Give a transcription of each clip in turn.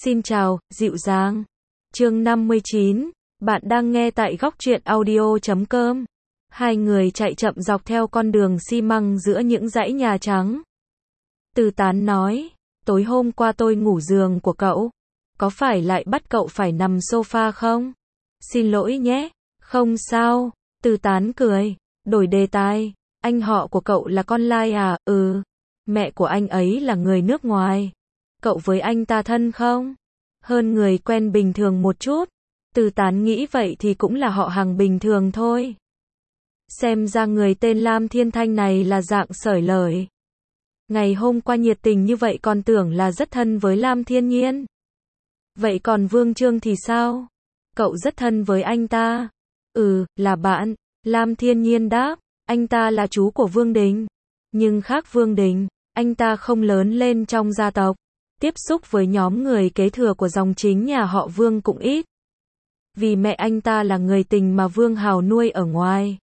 Xin chào, dịu dàng. Chương 59, bạn đang nghe tại góc truyện audio.com. Hai người chạy chậm dọc theo con đường xi măng giữa những dãy nhà trắng. Từ Tán nói, tối hôm qua tôi ngủ giường của cậu. Có phải lại bắt cậu phải nằm sofa không? Xin lỗi nhé. Không sao. Từ Tán cười, đổi đề tài. Anh họ của cậu là con lai à? Ừ. Mẹ của anh ấy là người nước ngoài. Cậu với anh ta thân không? Hơn người quen bình thường một chút. Từ Tán nghĩ vậy thì cũng là họ hàng bình thường thôi. Xem ra người tên Lam Thiên Thanh này là dạng sởi lời. Ngày hôm qua nhiệt tình như vậy còn tưởng là rất thân với Lam Thiên Nhiên. Vậy còn Vương Trương thì sao? Cậu rất thân với anh ta. Ừ, là bạn. Lam Thiên Nhiên đáp, anh ta là chú của Vương Đình. Nhưng khác Vương Đình, anh ta không lớn lên trong gia tộc. Tiếp xúc với nhóm người kế thừa của dòng chính nhà họ Vương cũng ít. Vì mẹ anh ta là người tình mà Vương Hào nuôi ở ngoài.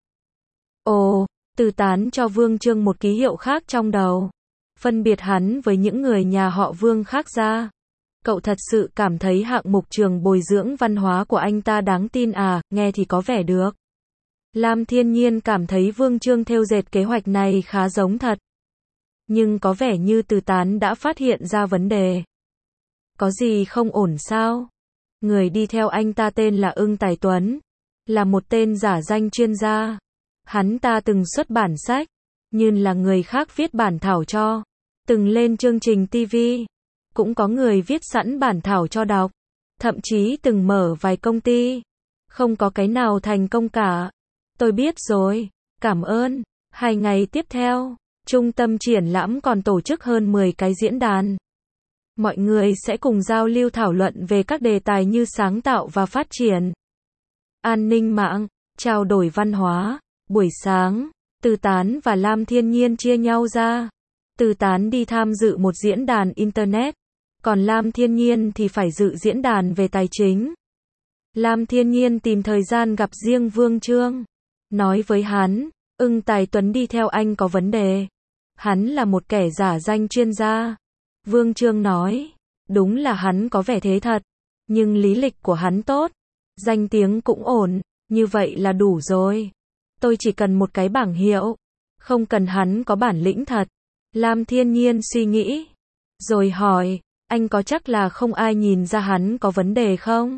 Ồ, Từ Tán cho Vương Trương một ký hiệu khác trong đầu. Phân biệt hắn với những người nhà họ Vương khác ra. Cậu thật sự cảm thấy hạng mục trường bồi dưỡng văn hóa của anh ta đáng tin à, nghe thì có vẻ được. Lam Thiên Nhiên cảm thấy Vương Trương thêu dệt kế hoạch này khá giống thật. Nhưng có vẻ như Từ Tán đã phát hiện ra vấn đề. Có gì không ổn sao? Người đi theo anh ta tên là Ưng Tài Tuấn. Là một tên giả danh chuyên gia. Hắn ta từng xuất bản sách. Nhưng là người khác viết bản thảo cho. Từng lên chương trình TV. Cũng có người viết sẵn bản thảo cho đọc. Thậm chí từng mở vài công ty. Không có cái nào thành công cả. Tôi biết rồi. Cảm ơn. 2 ngày tiếp theo. Trung tâm triển lãm còn tổ chức hơn 10 cái diễn đàn. Mọi người sẽ cùng giao lưu thảo luận về các đề tài như sáng tạo và phát triển, an ninh mạng, trao đổi văn hóa. Buổi sáng, Từ Tán và Lam Thiên Nhiên chia nhau ra. Từ Tán đi tham dự một diễn đàn Internet, còn Lam Thiên Nhiên thì phải dự diễn đàn về tài chính. Lam Thiên Nhiên tìm thời gian gặp riêng Vương Trương. Nói với hắn, Ưng Tài Tuấn đi theo anh có vấn đề. Hắn là một kẻ giả danh chuyên gia. Vương Trương nói, đúng là hắn có vẻ thế thật. Nhưng lý lịch của hắn tốt. Danh tiếng cũng ổn. Như vậy là đủ rồi. Tôi chỉ cần một cái bảng hiệu. Không cần hắn có bản lĩnh thật. Lam Thiên Nhiên suy nghĩ. Rồi hỏi, anh có chắc là không ai nhìn ra hắn có vấn đề không?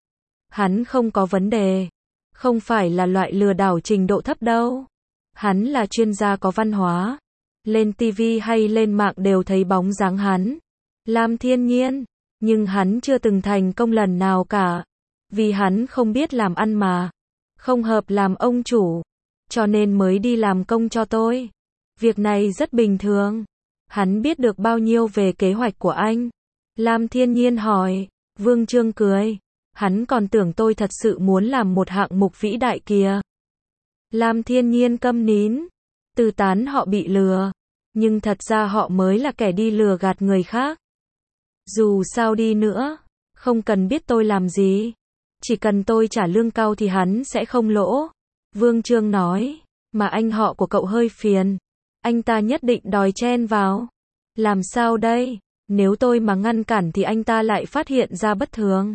Hắn không có vấn đề. Không phải là loại lừa đảo trình độ thấp đâu. Hắn là chuyên gia có văn hóa. Lên TV hay lên mạng đều thấy bóng dáng hắn. Lam Thiên Nhiên. Nhưng hắn chưa từng thành công lần nào cả. Vì hắn không biết làm ăn mà. Không hợp làm ông chủ. Cho nên mới đi làm công cho tôi. Việc này rất bình thường. Hắn biết được bao nhiêu về kế hoạch của anh? Lam Thiên Nhiên hỏi. Vương Trương cười. Hắn còn tưởng tôi thật sự muốn làm một hạng mục vĩ đại kìa. Lam Thiên Nhiên câm nín. Từ Tán họ bị lừa. Nhưng thật ra họ mới là kẻ đi lừa gạt người khác. Dù sao đi nữa, không cần biết tôi làm gì. Chỉ cần tôi trả lương cao thì hắn sẽ không lỗ. Vương Trương nói, mà anh họ của cậu hơi phiền. Anh ta nhất định đòi chen vào. Làm sao đây? Nếu tôi mà ngăn cản thì anh ta lại phát hiện ra bất thường.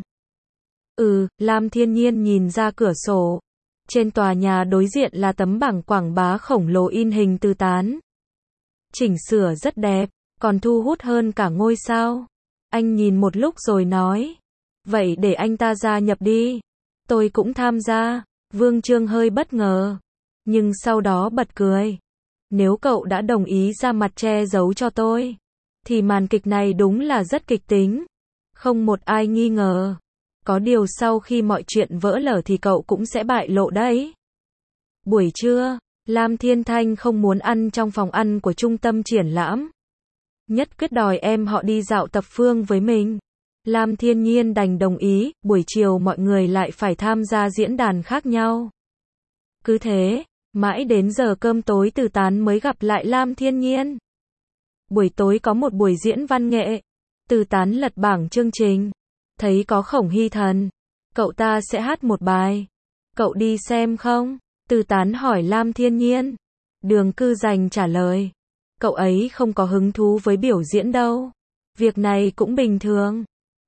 Lam Thiên Nhiên nhìn ra cửa sổ. Trên tòa nhà đối diện là tấm bảng quảng bá khổng lồ in hình Từ Tán. Chỉnh sửa rất đẹp, còn thu hút hơn cả ngôi sao. Anh nhìn một lúc rồi nói, vậy để anh ta gia nhập đi. Tôi cũng tham gia. Vương Trương hơi bất ngờ, nhưng sau đó bật cười. Nếu cậu đã đồng ý ra mặt che giấu cho tôi, thì màn kịch này đúng là rất kịch tính. Không một ai nghi ngờ. Có điều sau khi mọi chuyện vỡ lở thì cậu cũng sẽ bại lộ đấy. Buổi trưa, Lam Thiên Thanh không muốn ăn trong phòng ăn của trung tâm triển lãm. Nhất quyết đòi em họ đi dạo tập phương với mình. Lam Thiên Nhiên đành đồng ý, buổi chiều mọi người lại phải tham gia diễn đàn khác nhau. Cứ thế, mãi đến giờ cơm tối Từ Tán mới gặp lại Lam Thiên Nhiên. Buổi tối có một buổi diễn văn nghệ. Từ Tán lật bảng chương trình. Thấy có Khổng Hy Thần. Cậu ta sẽ hát một bài. Cậu đi xem không? Từ Tán hỏi Lam Thiên Nhiên. Đường Cư Dành trả lời. Cậu ấy không có hứng thú với biểu diễn đâu. Việc này cũng bình thường.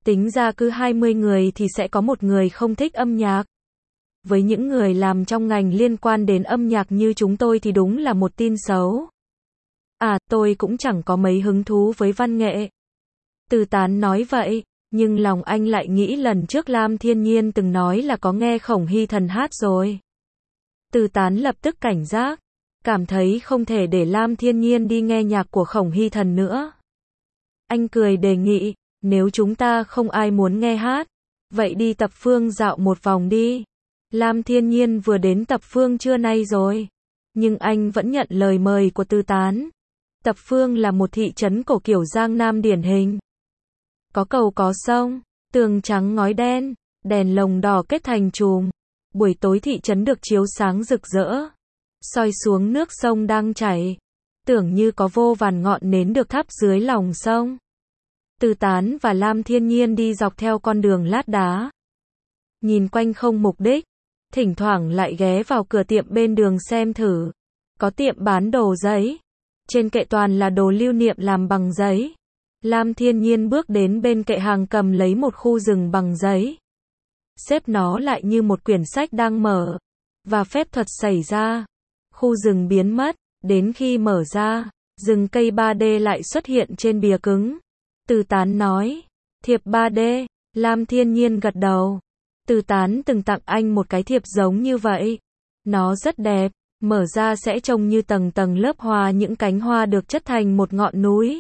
Tính ra cứ 20 người thì sẽ có một người không thích âm nhạc. Với những người làm trong ngành liên quan đến âm nhạc như chúng tôi thì đúng là một tin xấu. À, tôi cũng chẳng có mấy hứng thú với văn nghệ. Từ Tán nói vậy, nhưng lòng anh lại nghĩ lần trước Lam Thiên Nhiên từng nói là có nghe Khổng Hy Thần hát rồi. Từ Tán lập tức cảnh giác, cảm thấy không thể để Lam Thiên Nhiên đi nghe nhạc của Khổng Hy Thần nữa. Anh cười đề nghị, nếu chúng ta không ai muốn nghe hát, vậy đi Tập Phương dạo một vòng đi. Lam Thiên Nhiên vừa đến Tập Phương trưa nay rồi, nhưng anh vẫn nhận lời mời của Từ Tán. Tập Phương là một thị trấn cổ kiểu Giang Nam điển hình. Có cầu có sông, tường trắng ngói đen, đèn lồng đỏ kết thành chùm. Buổi tối thị trấn được chiếu sáng rực rỡ, soi xuống nước sông đang chảy, tưởng như có vô vàn ngọn nến được thắp dưới lòng sông. Từ Tán và Lam Thiên Nhiên đi dọc theo con đường lát đá, nhìn quanh không mục đích, thỉnh thoảng lại ghé vào cửa tiệm bên đường xem thử. Có tiệm bán đồ giấy, trên kệ toàn là đồ lưu niệm làm bằng giấy. Lam Thiên Nhiên bước đến bên kệ hàng cầm lấy một khu rừng bằng giấy, xếp nó lại như một quyển sách đang mở, và phép thuật xảy ra. Khu rừng biến mất, đến khi mở ra, rừng cây 3D lại xuất hiện trên bìa cứng. Từ Tán nói, thiệp 3D, Lam Thiên Nhiên gật đầu. Từ Tán từng tặng anh một cái thiệp giống như vậy. Nó rất đẹp, mở ra sẽ trông như tầng tầng lớp hoa, những cánh hoa được chất thành một ngọn núi.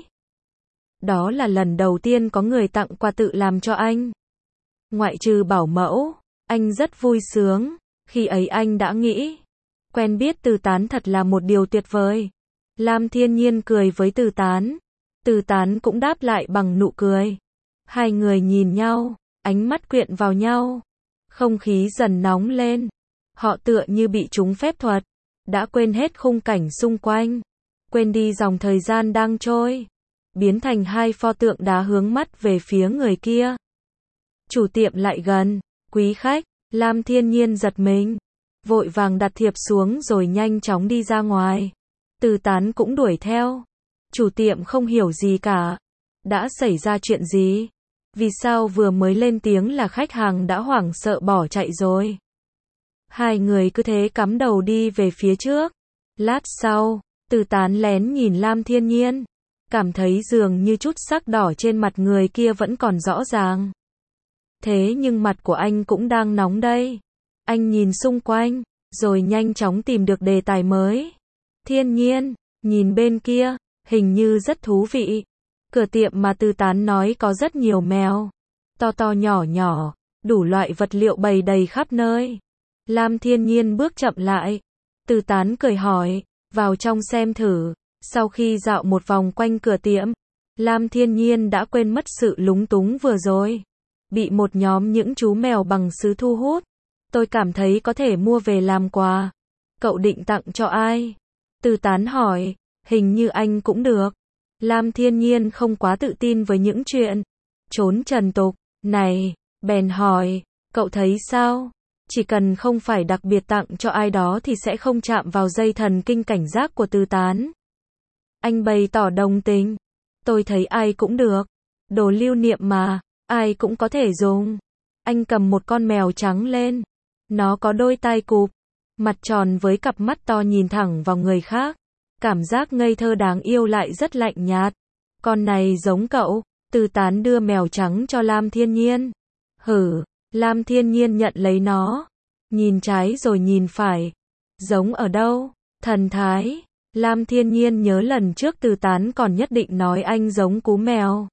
Đó là lần đầu tiên có người tặng quà tự làm cho anh. Ngoại trừ bảo mẫu, anh rất vui sướng. Khi ấy anh đã nghĩ, quen biết Từ Tán thật là một điều tuyệt vời. Lam Thiên Nhiên cười với Từ Tán. Từ Tán cũng đáp lại bằng nụ cười. Hai người nhìn nhau, ánh mắt quyện vào nhau. Không khí dần nóng lên. Họ tựa như bị trúng phép thuật, đã quên hết khung cảnh xung quanh, quên đi dòng thời gian đang trôi, biến thành hai pho tượng đá hướng mắt về phía người kia. Chủ tiệm lại gần, quý khách. Lam Thiên Nhiên giật mình, vội vàng đặt thiệp xuống rồi nhanh chóng đi ra ngoài. Từ Tán cũng đuổi theo. Chủ tiệm không hiểu gì cả. Đã xảy ra chuyện gì? Vì sao vừa mới lên tiếng là khách hàng đã hoảng sợ bỏ chạy rồi? Hai người cứ thế cắm đầu đi về phía trước. Lát sau, Từ Tán lén nhìn Lam Thiên Nhiên, cảm thấy dường như chút sắc đỏ trên mặt người kia vẫn còn rõ ràng. Thế nhưng mặt của anh cũng đang nóng đây. Anh nhìn xung quanh, rồi nhanh chóng tìm được đề tài mới. Thiên Nhiên, nhìn bên kia, hình như rất thú vị. Cửa tiệm mà Từ Tán nói có rất nhiều mèo, to to nhỏ nhỏ, đủ loại vật liệu bày đầy khắp nơi. Lam Thiên Nhiên bước chậm lại. Từ Tán cười hỏi, vào trong xem thử. Sau khi dạo một vòng quanh cửa tiệm, Lam Thiên Nhiên đã quên mất sự lúng túng vừa rồi. Bị một nhóm những chú mèo bằng sứ thu hút. Tôi cảm thấy có thể mua về làm quà. Cậu định tặng cho ai? Từ Tán hỏi, hình như anh cũng được. Lam Thiên Nhiên không quá tự tin với những chuyện trốn trần tục này, bèn hỏi, cậu thấy sao? Chỉ cần không phải đặc biệt tặng cho ai đó thì sẽ không chạm vào dây thần kinh cảnh giác của Từ Tán. Anh bày tỏ đồng tình. Tôi thấy ai cũng được. Đồ lưu niệm mà, ai cũng có thể dùng. Anh cầm một con mèo trắng lên. Nó có đôi tai cụp, mặt tròn với cặp mắt to nhìn thẳng vào người khác. Cảm giác ngây thơ đáng yêu lại rất lạnh nhạt. Con này giống cậu. Từ Tán đưa mèo trắng cho Lam Thiên Nhiên. Hử. Lam Thiên Nhiên nhận lấy nó. Nhìn trái rồi nhìn phải. Giống ở đâu? Thần thái. Lam Thiên Nhiên nhớ lần trước Từ Tán còn nhất định nói anh giống cú mèo.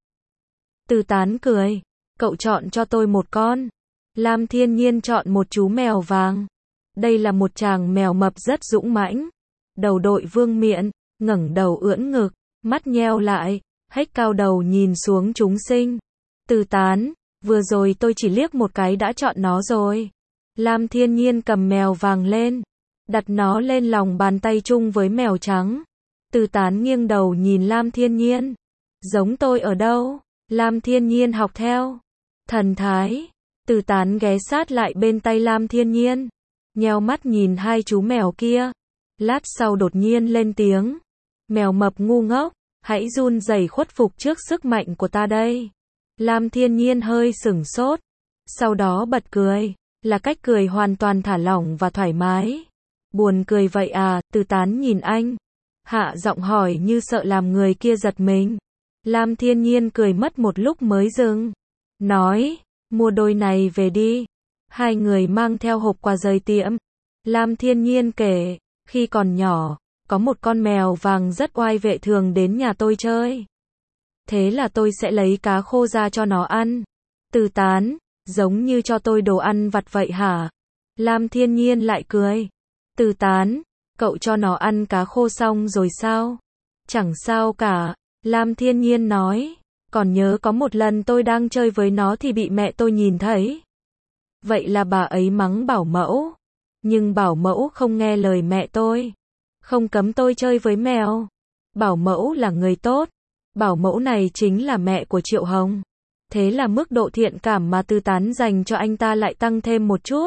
Từ Tán cười. Cậu chọn cho tôi một con. Lam Thiên Nhiên chọn một chú mèo vàng. Đây là một chàng mèo mập rất dũng mãnh. Đầu đội vương miện, ngẩng đầu ưỡn ngực, mắt nheo lại, hếch cao đầu nhìn xuống chúng sinh. Từ Tán, vừa rồi tôi chỉ liếc một cái đã chọn nó rồi. Lam Thiên Nhiên cầm mèo vàng lên, đặt nó lên lòng bàn tay chung với mèo trắng. Từ Tán nghiêng đầu nhìn Lam Thiên Nhiên. Giống tôi ở đâu? Lam Thiên Nhiên học theo. Thần thái. Từ Tán ghé sát lại bên tay Lam Thiên Nhiên, nheo mắt nhìn hai chú mèo kia. Lát sau đột nhiên lên tiếng. Mèo mập ngu ngốc, hãy run rẩy khuất phục trước sức mạnh của ta đây. Lam Thiên Nhiên hơi sửng sốt, sau đó bật cười, là cách cười hoàn toàn thả lỏng và thoải mái. Buồn cười vậy à? Từ Tán nhìn anh, hạ giọng hỏi như sợ làm người kia giật mình. Lam Thiên Nhiên cười mất một lúc mới dừng, nói, mua đôi này về đi. Hai người mang theo hộp quà rời tiệm. Lam Thiên Nhiên kể, khi còn nhỏ, có một con mèo vàng rất oai vệ thường đến nhà tôi chơi. Thế là tôi sẽ lấy cá khô ra cho nó ăn. Từ Tán, giống như cho tôi đồ ăn vặt vậy hả? Lam Thiên Nhiên lại cười. Từ Tán, cậu cho nó ăn cá khô xong rồi sao? Chẳng sao cả, Lam Thiên Nhiên nói. Còn nhớ có một lần tôi đang chơi với nó thì bị mẹ tôi nhìn thấy. Vậy là bà ấy mắng bảo mẫu. Nhưng bảo mẫu không nghe lời mẹ tôi. Không cấm tôi chơi với mèo. Bảo mẫu là người tốt. Bảo mẫu này chính là mẹ của Triệu Hồng. Thế là mức độ thiện cảm mà Từ Tán dành cho anh ta lại tăng thêm một chút.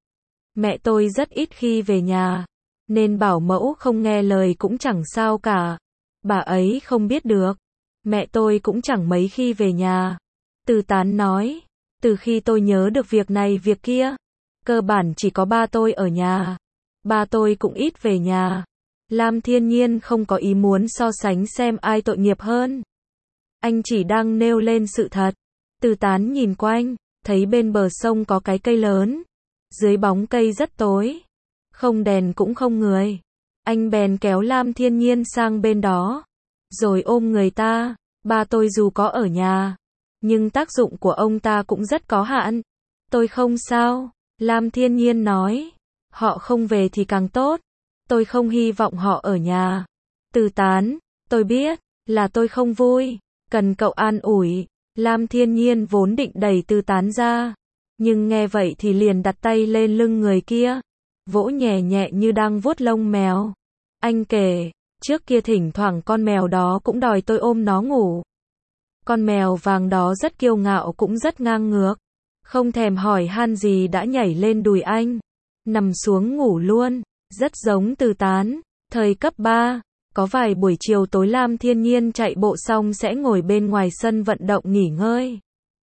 Mẹ tôi rất ít khi về nhà, nên bảo mẫu không nghe lời cũng chẳng sao cả. Bà ấy không biết được. Mẹ tôi cũng chẳng mấy khi về nhà. Từ Tán nói, từ khi tôi nhớ được việc này việc kia, cơ bản chỉ có ba tôi ở nhà. Ba tôi cũng ít về nhà. Lam Thiên Nhiên không có ý muốn so sánh xem ai tội nghiệp hơn. Anh chỉ đang nêu lên sự thật. Từ Tán nhìn quanh, thấy bên bờ sông có cái cây lớn. Dưới bóng cây rất tối. Không đèn cũng không người. Anh bèn kéo Lam Thiên Nhiên sang bên đó. Rồi ôm người ta. Ba tôi dù có ở nhà, nhưng tác dụng của ông ta cũng rất có hạn. Tôi không sao. Lam Thiên Nhiên nói. Họ không về thì càng tốt. Tôi không hy vọng họ ở nhà. Từ Tán, tôi biết, là tôi không vui. Cần cậu an ủi. Lam Thiên Nhiên vốn định đẩy Từ Tán ra. Nhưng nghe vậy thì liền đặt tay lên lưng người kia. Vỗ nhẹ nhẹ như đang vuốt lông mèo. Anh kể, trước kia thỉnh thoảng con mèo đó cũng đòi tôi ôm nó ngủ. Con mèo vàng đó rất kiêu ngạo cũng rất ngang ngược. Không thèm hỏi han gì đã nhảy lên đùi anh. Nằm xuống ngủ luôn. Rất giống Từ Tán. Thời cấp 3, có vài buổi chiều tối Lam Thiên Nhiên chạy bộ xong sẽ ngồi bên ngoài sân vận động nghỉ ngơi.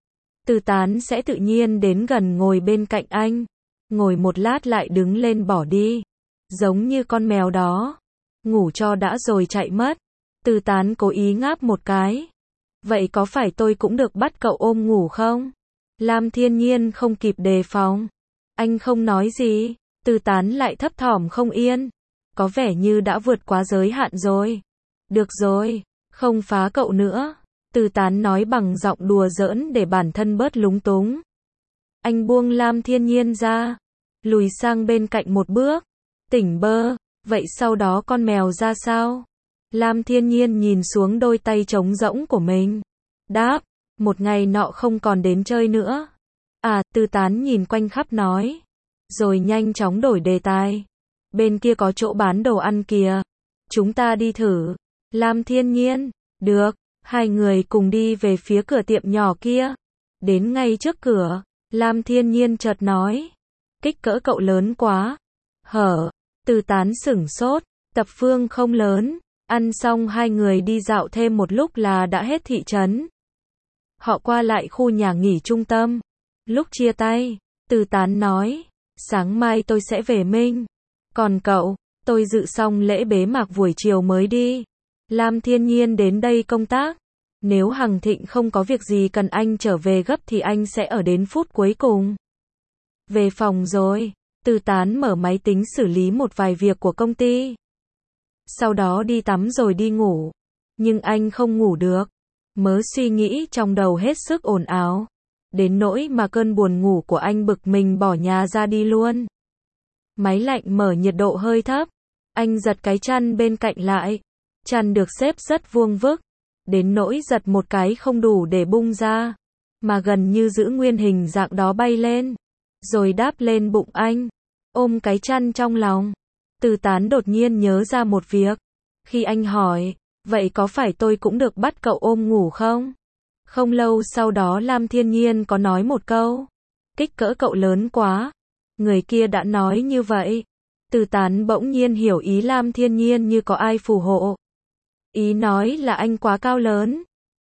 Từ Tán sẽ tự nhiên đến gần ngồi bên cạnh anh. Ngồi một lát lại đứng lên bỏ đi. Giống như con mèo đó. Ngủ cho đã rồi chạy mất. Từ Tán cố ý ngáp một cái. Vậy có phải tôi cũng được bắt cậu ôm ngủ không? Lam Thiên Nhiên không kịp đề phòng. Anh không nói gì. Từ Tán lại thấp thỏm không yên. Có vẻ như đã vượt quá giới hạn rồi. Được rồi, không phá cậu nữa. Từ Tán nói bằng giọng đùa giỡn để bản thân bớt lúng túng. Anh buông Lam Thiên Nhiên ra. Lùi sang bên cạnh một bước. Tỉnh bơ. Vậy sau đó con mèo ra sao? Lam Thiên Nhiên nhìn xuống đôi tay trống rỗng của mình. Đáp. Một ngày nọ không còn đến chơi nữa. À, Từ Tán nhìn quanh khắp nói. Rồi nhanh chóng đổi đề tài. Bên kia có chỗ bán đồ ăn kìa. Chúng ta đi thử. Lam Thiên Nhiên. Được. Hai người cùng đi về phía cửa tiệm nhỏ kia. Đến ngay trước cửa. Lam Thiên Nhiên chợt nói. Kích cỡ cậu lớn quá. Hở. Từ Tán sửng sốt. Tập Phương không lớn. Ăn xong hai người đi dạo thêm một lúc là đã hết thị trấn. Họ qua lại khu nhà nghỉ trung tâm. Lúc chia tay, Từ Tán nói. Sáng mai tôi sẽ về Minh. Còn cậu, tôi dự xong lễ bế mạc buổi chiều mới đi. Lam Thiên Nhiên đến đây công tác. Nếu Hằng Thịnh không có việc gì cần anh trở về gấp thì anh sẽ ở đến phút cuối cùng. Về phòng rồi. Từ Tán mở máy tính xử lý một vài việc của công ty. Sau đó đi tắm rồi đi ngủ. Nhưng anh không ngủ được. Mớ suy nghĩ trong đầu hết sức ồn ào. Đến nỗi mà cơn buồn ngủ của anh bực mình bỏ nhà ra đi luôn. Máy lạnh mở nhiệt độ hơi thấp. Anh giật cái chăn bên cạnh lại. Chăn được xếp rất vuông vức. Đến nỗi giật một cái không đủ để bung ra. Mà gần như giữ nguyên hình dạng đó bay lên. Rồi đáp lên bụng anh. Ôm cái chăn trong lòng. Từ Tán đột nhiên nhớ ra một việc. Khi anh hỏi, vậy có phải tôi cũng được bắt cậu ôm ngủ không? Không lâu sau đó Lam Thiên Nhiên có nói một câu. Kích cỡ cậu lớn quá. Người kia đã nói như vậy. Từ Tán bỗng nhiên hiểu ý Lam Thiên Nhiên như có ai phù hộ. Ý nói là anh quá cao lớn.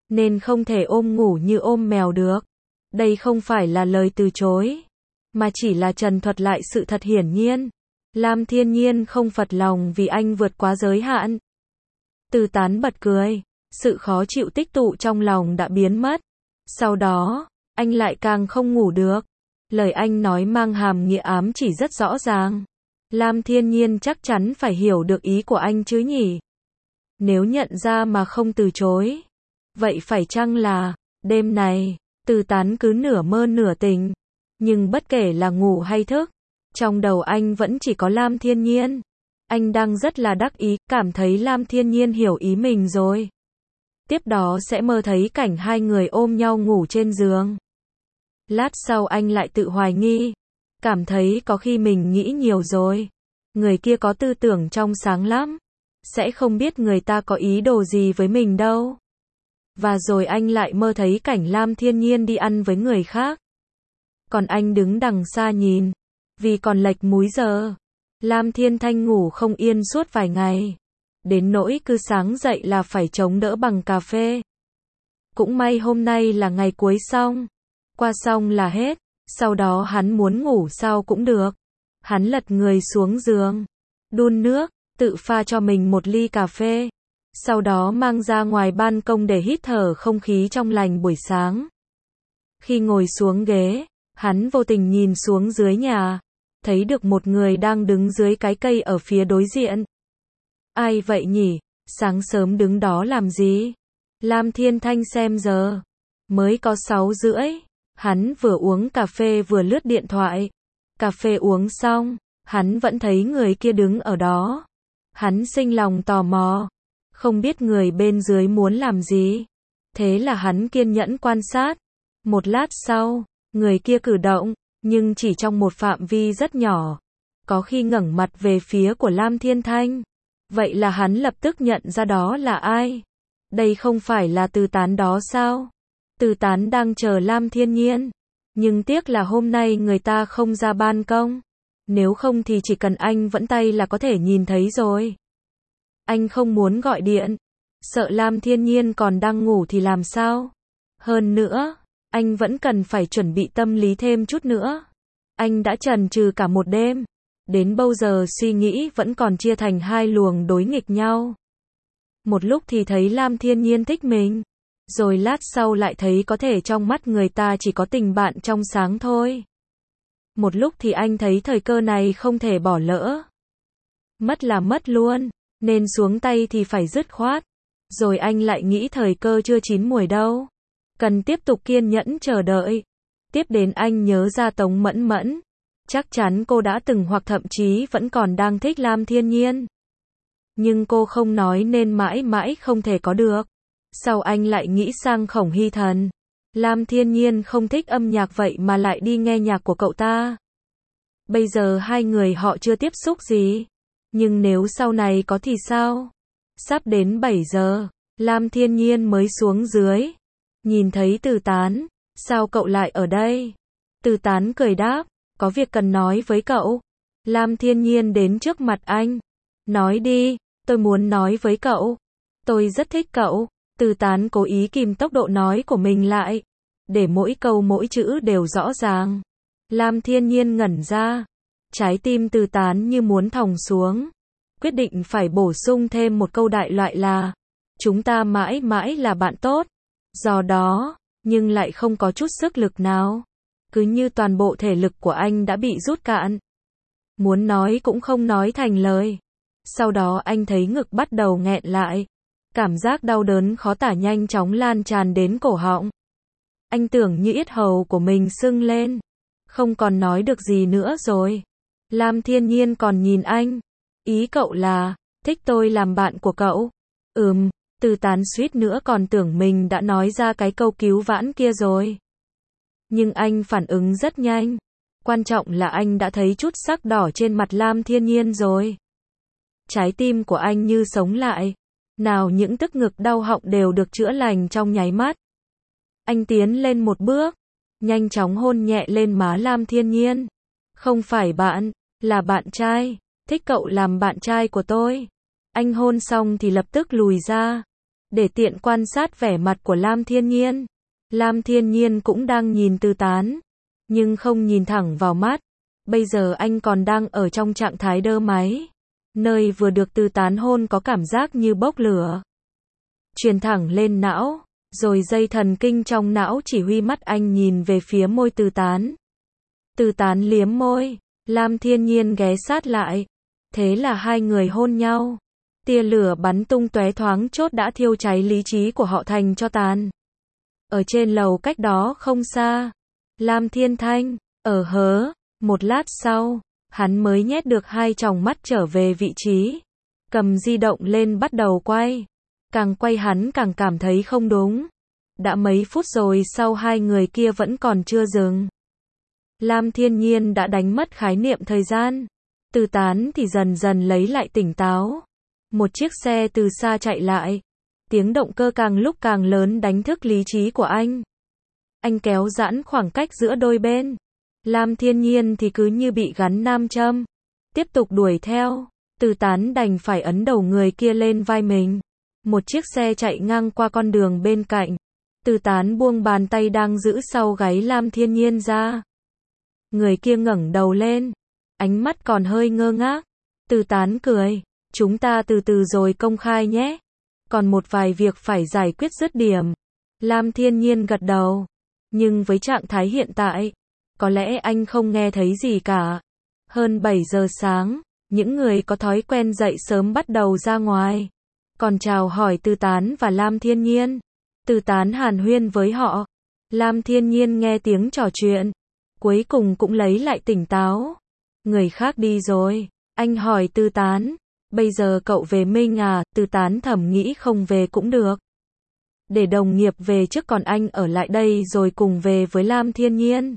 nên không thể ôm ngủ như ôm mèo được. Đây không phải là lời từ chối, mà chỉ là trần thuật lại sự thật hiển nhiên. Lam Thiên Nhiên không phật lòng vì anh vượt quá giới hạn. Từ Tán bật cười, sự khó chịu tích tụ trong lòng đã biến mất. Sau đó, anh lại càng không ngủ được. Lời anh nói mang hàm nghĩa ám chỉ rất rõ ràng. Lam Thiên Nhiên chắc chắn phải hiểu được ý của anh chứ nhỉ? Nếu nhận ra mà không từ chối, vậy phải chăng là, đêm này, Từ Tán cứ nửa mơ nửa tỉnh. Nhưng bất kể là ngủ hay thức, trong đầu anh vẫn chỉ có Lam Thiên Nhiên. Anh đang rất là đắc ý, cảm thấy Lam Thiên Nhiên hiểu ý mình rồi. Tiếp đó sẽ mơ thấy cảnh hai người ôm nhau ngủ trên giường. Lát sau anh lại tự hoài nghi, cảm thấy có khi mình nghĩ nhiều rồi. Người kia có tư tưởng trong sáng lắm, sẽ không biết người ta có ý đồ gì với mình đâu. Và rồi anh lại mơ thấy cảnh Lam Thiên Nhiên đi ăn với người khác. Còn anh đứng đằng xa nhìn, vì còn lệch múi giờ. Lam Thiên Thanh ngủ không yên suốt vài ngày, đến nỗi cứ sáng dậy là phải chống đỡ bằng cà phê. Cũng may hôm nay là ngày cuối xong, qua xong là hết, sau đó hắn muốn ngủ sao cũng được. Hắn lật người xuống giường, đun nước, tự pha cho mình một ly cà phê, sau đó mang ra ngoài ban công để hít thở không khí trong lành buổi sáng. Khi ngồi xuống ghế, hắn vô tình nhìn xuống dưới nhà, thấy được một người đang đứng dưới cái cây ở phía đối diện. Ai vậy nhỉ? Sáng sớm đứng đó làm gì? Lam Thiên Thanh xem giờ, mới có 6:30. Hắn vừa uống cà phê vừa lướt điện thoại. Cà phê uống xong, hắn vẫn thấy người kia đứng ở đó. Hắn sinh lòng tò mò, không biết người bên dưới muốn làm gì. Thế là hắn kiên nhẫn quan sát. Một lát sau, người kia cử động, nhưng chỉ trong một phạm vi rất nhỏ. Có khi ngẩng mặt về phía của Lam Thiên Thanh. Vậy là hắn lập tức nhận ra đó là ai. Đây không phải là Từ Tán đó sao? Từ Tán đang chờ Lam Thiên Nhiên. Nhưng tiếc là hôm nay người ta không ra ban công. Nếu không thì chỉ cần anh vẫn tay là có thể nhìn thấy rồi. Anh không muốn gọi điện, sợ Lam Thiên Nhiên còn đang ngủ thì làm sao? Hơn nữa, anh vẫn cần phải chuẩn bị tâm lý thêm chút nữa. Anh đã chần chừ cả một đêm. Đến bao giờ suy nghĩ vẫn còn chia thành hai luồng đối nghịch nhau. Một lúc thì thấy Lam Thiên Nhiên thích mình, rồi lát sau lại thấy có thể trong mắt người ta chỉ có tình bạn trong sáng thôi. Một lúc thì anh thấy thời cơ này không thể bỏ lỡ. Mất là mất luôn, nên xuống tay thì phải dứt khoát. Rồi anh lại nghĩ thời cơ chưa chín muồi đâu, cần tiếp tục kiên nhẫn chờ đợi. Tiếp đến anh nhớ ra Tống Mẫn Mẫn. Chắc chắn cô đã từng hoặc thậm chí vẫn còn đang thích Lam Thiên Nhiên. Nhưng cô không nói nên mãi mãi không thể có được. Sau anh lại nghĩ sang Khổng Hy Thần. Lam Thiên Nhiên không thích âm nhạc vậy mà lại đi nghe nhạc của cậu ta. Bây giờ hai người họ chưa tiếp xúc gì. Nhưng nếu sau này có thì sao? Sắp đến 7 giờ, Lam Thiên Nhiên mới xuống dưới. Nhìn thấy Từ Tán. Sao cậu lại ở đây? Từ Tán cười đáp. Có việc cần nói với cậu. Lam Thiên Nhiên đến trước mặt anh. Nói đi, tôi muốn nói với cậu. Tôi rất thích cậu. Từ Tán cố ý kìm tốc độ nói của mình lại, để mỗi câu mỗi chữ đều rõ ràng. Lam Thiên Nhiên ngẩn ra. Trái tim Từ Tán như muốn thòng xuống. Quyết định phải bổ sung thêm một câu đại loại là chúng ta mãi mãi là bạn tốt. Do đó, nhưng lại không có chút sức lực nào. Cứ như toàn bộ thể lực của anh đã bị rút cạn. Muốn nói cũng không nói thành lời. Sau đó anh thấy ngực bắt đầu nghẹn lại. Cảm giác đau đớn khó tả nhanh chóng lan tràn đến cổ họng. Anh tưởng như yết hầu của mình sưng lên. Không còn nói được gì nữa rồi. Lam Thiên Nhiên còn nhìn anh. Ý cậu là, thích tôi làm bạn của cậu? Từ Tán suýt nữa còn tưởng mình đã nói ra cái câu cứu vãn kia rồi. Nhưng anh phản ứng rất nhanh. Quan trọng là anh đã thấy chút sắc đỏ trên mặt Lam Thiên Nhiên rồi. Trái tim của anh như sống lại. Nào những tức ngực đau họng đều được chữa lành trong nháy mắt. Anh tiến lên một bước, nhanh chóng hôn nhẹ lên má Lam Thiên Nhiên. Không phải bạn, là bạn trai. Thích cậu làm bạn trai của tôi. Anh hôn xong thì lập tức lùi ra. để tiện quan sát vẻ mặt của Lam Thiên Nhiên. Lam Thiên Nhiên cũng đang nhìn Từ Tán, nhưng không nhìn thẳng vào mắt. Bây giờ anh còn đang ở trong trạng thái đơ máy. Nơi vừa được Từ Tán hôn có cảm giác như bốc lửa, truyền thẳng lên não, rồi dây thần kinh trong não chỉ huy mắt anh nhìn về phía môi Từ Tán. Từ Tán liếm môi, Lam Thiên Nhiên ghé sát lại. Thế là hai người hôn nhau. Tia lửa bắn tung tóe thoáng chốc đã thiêu cháy lý trí của họ thành tro tàn. Ở trên lầu cách đó không xa, Lam Thiên Thanh ở hớ. Một lát sau, hắn mới nhét được hai tròng mắt trở về vị trí. Cầm di động lên bắt đầu quay. Càng quay hắn càng cảm thấy không đúng. Đã mấy phút rồi sao hai người kia vẫn còn chưa dừng. Lam Thiên Nhiên đã đánh mất khái niệm thời gian. Từ Tán thì dần dần lấy lại tỉnh táo. Một chiếc xe từ xa chạy lại. Tiếng động cơ càng lúc càng lớn đánh thức lý trí của anh. Anh kéo giãn khoảng cách giữa đôi bên. Lam Thiên Nhiên thì cứ như bị gắn nam châm. Tiếp tục đuổi theo. Từ Tán đành phải ấn đầu người kia lên vai mình. Một chiếc xe chạy ngang qua con đường bên cạnh. Từ Tán buông bàn tay đang giữ sau gáy Lam Thiên Nhiên ra. Người kia ngẩng đầu lên. Ánh mắt còn hơi ngơ ngác. Từ Tán cười. Chúng ta từ từ rồi công khai nhé. Còn một vài việc phải giải quyết dứt điểm. Lam Thiên Nhiên gật đầu. Nhưng với trạng thái hiện tại, có lẽ anh không nghe thấy gì cả. Hơn 7 giờ sáng, những người có thói quen dậy sớm bắt đầu ra ngoài. Còn chào hỏi Từ Tán và Lam Thiên Nhiên. Từ Tán hàn huyên với họ. Lam Thiên Nhiên nghe tiếng trò chuyện. Cuối cùng cũng lấy lại tỉnh táo. Người khác đi rồi. Anh hỏi Từ Tán. Bây giờ cậu về Minh à? Từ Tán thầm nghĩ không về cũng được. Để đồng nghiệp về trước còn anh ở lại đây rồi cùng về với Lam Thiên Nhiên.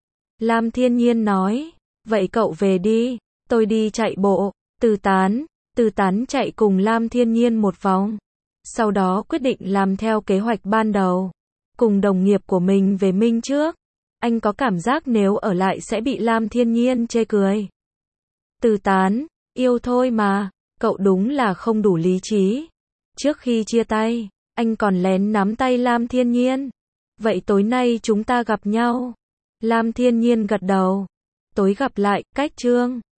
Lam Thiên Nhiên nói. Vậy cậu về đi. Tôi đi chạy bộ. Từ Tán chạy cùng Lam Thiên Nhiên một vòng. Sau đó quyết định làm theo kế hoạch ban đầu. Cùng đồng nghiệp của mình về Minh trước. Anh có cảm giác nếu ở lại sẽ bị Lam Thiên Nhiên chê cười. Từ Tán, yêu thôi mà, cậu đúng là không đủ lý trí. Trước khi chia tay, anh còn lén nắm tay Lam Thiên Nhiên. Vậy tối nay chúng ta gặp nhau. Lam Thiên Nhiên gật đầu. Tối gặp lại, cách chương.